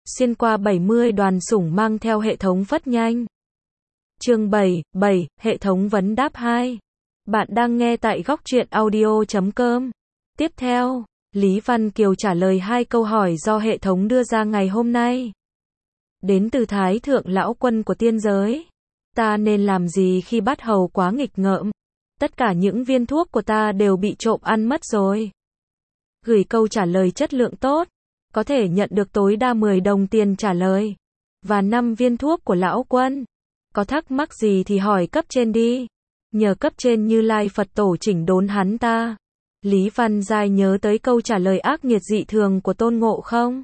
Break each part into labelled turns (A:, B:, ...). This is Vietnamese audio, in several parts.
A: xuyên qua 70 đoàn sủng mang theo hệ thống phất nhanh. Chương 7, hệ thống vấn đáp 2. Bạn đang nghe tại góc truyện audio.com. Tiếp theo, Lý Văn Kiều trả lời 2 câu hỏi do hệ thống đưa ra ngày hôm nay. Đến từ Thái Thượng Lão Quân của tiên giới. Ta nên làm gì khi bắt hầu quá nghịch ngợm? Tất cả những viên thuốc của ta đều bị trộm ăn mất rồi. Gửi câu trả lời chất lượng tốt. Có thể nhận được tối đa 10 đồng tiền trả lời. Và 5 viên thuốc của Lão Quân. Có thắc mắc gì thì hỏi cấp trên đi. Nhờ cấp trên Như Lai Phật Tổ chỉnh đốn hắn ta. Lý Văn Giai nhớ tới câu trả lời ác nghiệt dị thường của Tôn Ngộ Không.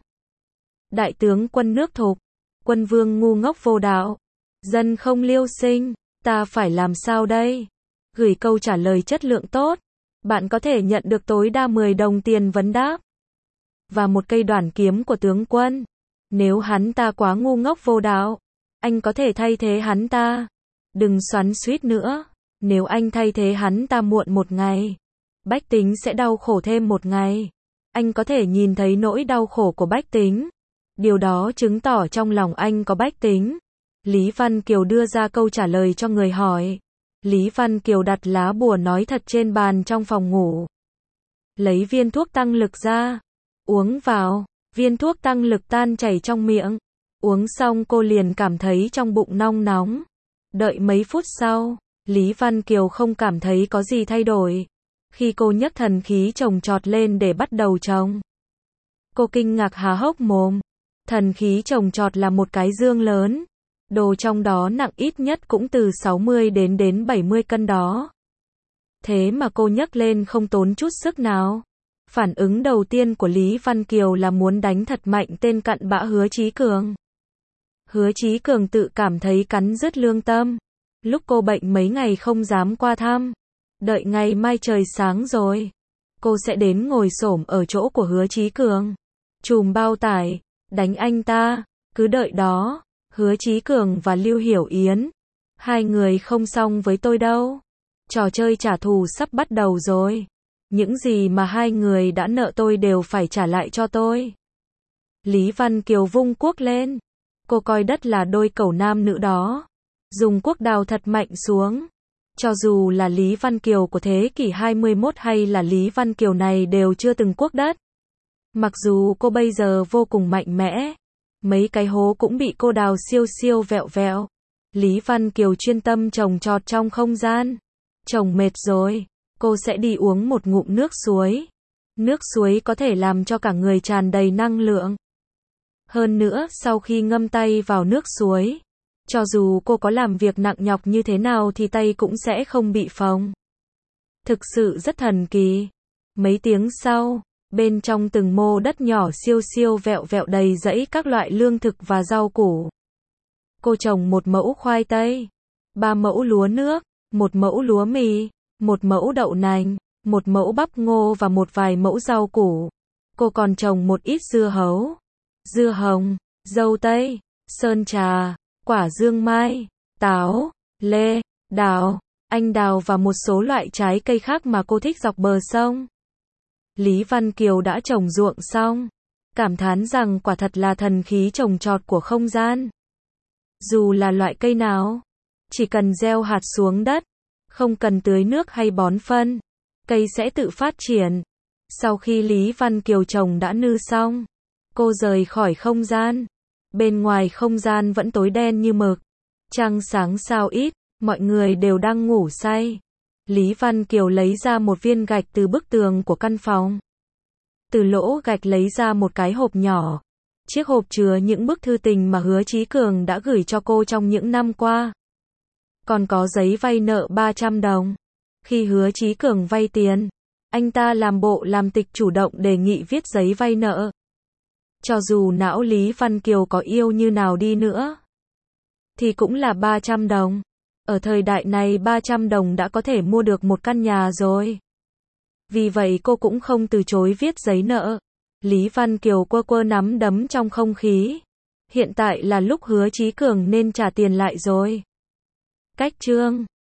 A: Đại tướng quân nước Thục. Quân vương ngu ngốc vô đạo. Dân không liêu sinh. Ta phải làm sao đây? Gửi câu trả lời chất lượng tốt. Bạn có thể nhận được tối đa 10 đồng tiền vấn đáp. Và một cây đoản kiếm của tướng quân. Nếu hắn ta quá ngu ngốc vô đạo, anh có thể thay thế hắn ta. Đừng xoắn xuýt nữa. Nếu anh thay thế hắn ta muộn một ngày, bách tính sẽ đau khổ thêm một ngày. Anh có thể nhìn thấy nỗi đau khổ của bách tính. Điều đó chứng tỏ trong lòng anh có bách tính. Lý Văn Kiều đưa ra câu trả lời cho người hỏi. Lý Văn Kiều đặt lá bùa nói thật trên bàn trong phòng ngủ. Lấy viên thuốc tăng lực ra. Uống vào. Viên thuốc tăng lực tan chảy trong miệng. Uống xong cô liền cảm thấy trong bụng nong nóng. Đợi mấy phút sau, Lý Văn Kiều không cảm thấy có gì thay đổi. Khi cô nhấc thần khí trồng trọt lên để bắt đầu trồng, cô kinh ngạc há hốc mồm. Thần khí trồng trọt là một cái dương lớn. Đồ trong đó nặng ít nhất cũng từ 60 đến 70 cân đó. Thế mà cô nhấc lên không tốn chút sức nào. Phản ứng đầu tiên của Lý Văn Kiều là muốn đánh thật mạnh tên cặn bã Hứa Chí Cường. Hứa Chí Cường tự cảm thấy cắn rứt lương tâm. Lúc cô bệnh mấy ngày không dám qua thăm. Đợi ngày mai trời sáng rồi, cô sẽ đến ngồi xổm ở chỗ của Hứa Chí Cường. Chùm bao tải, đánh anh ta, cứ đợi đó. Hứa Chí Cường và Lưu Hiểu Yến. 2 người không xong với tôi đâu. Trò chơi trả thù sắp bắt đầu rồi. Những gì mà 2 người đã nợ tôi đều phải trả lại cho tôi. Lý Văn Kiều vung cuốc lên. Cô coi đất là đôi cẩu nam nữ đó. Dùng cuốc đào thật mạnh xuống. Cho dù là Lý Văn Kiều của thế kỷ 21 hay là Lý Văn Kiều này đều chưa từng cuốc đất. Mặc dù cô bây giờ vô cùng mạnh mẽ, mấy cái hố cũng bị cô đào siêu vẹo vẹo. Lý Văn Kiều chuyên tâm trồng trọt trong không gian. Trồng mệt rồi, cô sẽ đi uống một ngụm nước suối. Nước suối có thể làm cho cả người tràn đầy năng lượng. Hơn nữa, sau khi ngâm tay vào nước suối, cho dù cô có làm việc nặng nhọc như thế nào thì tay cũng sẽ không bị phồng. Thực sự rất thần kỳ. Mấy tiếng sau, bên trong từng mô đất nhỏ siêu vẹo vẹo đầy rẫy các loại lương thực và rau củ. Cô trồng 1 mẫu khoai tây, 3 mẫu lúa nước, 1 mẫu lúa mì, 1 mẫu đậu nành, 1 mẫu bắp ngô và một vài mẫu rau củ. Cô còn trồng một ít dưa hấu, dưa hồng, dâu tây, sơn trà, quả dương mai, táo, lê, đào, anh đào và một số loại trái cây khác mà cô thích dọc bờ sông. Lý Văn Kiều đã trồng ruộng xong, cảm thán rằng quả thật là thần khí trồng trọt của không gian. Dù là loại cây nào, chỉ cần gieo hạt xuống đất, không cần tưới nước hay bón phân, cây sẽ tự phát triển. Sau khi Lý Văn Kiều trồng đã nư xong, cô rời khỏi không gian. Bên ngoài không gian vẫn tối đen như mực. Trăng sáng sao ít, mọi người đều đang ngủ say. Lý Văn Kiều lấy ra một viên gạch từ bức tường của căn phòng. Từ lỗ gạch lấy ra một cái hộp nhỏ. Chiếc hộp chứa những bức thư tình mà Hứa Chí Cường đã gửi cho cô trong những năm qua. Còn có giấy vay nợ 300 đồng. Khi Hứa Chí Cường vay tiền, anh ta làm bộ làm tịch chủ động đề nghị viết giấy vay nợ. Cho dù não Lý Văn Kiều có yêu như nào đi nữa, thì cũng là 300 đồng. Ở thời đại này 300 đồng đã có thể mua được một căn nhà rồi. Vì vậy cô cũng không từ chối viết giấy nợ. Lý Văn Kiều quơ nắm đấm trong không khí. Hiện tại là lúc Hứa Chí Cường nên trả tiền lại rồi. Cách chương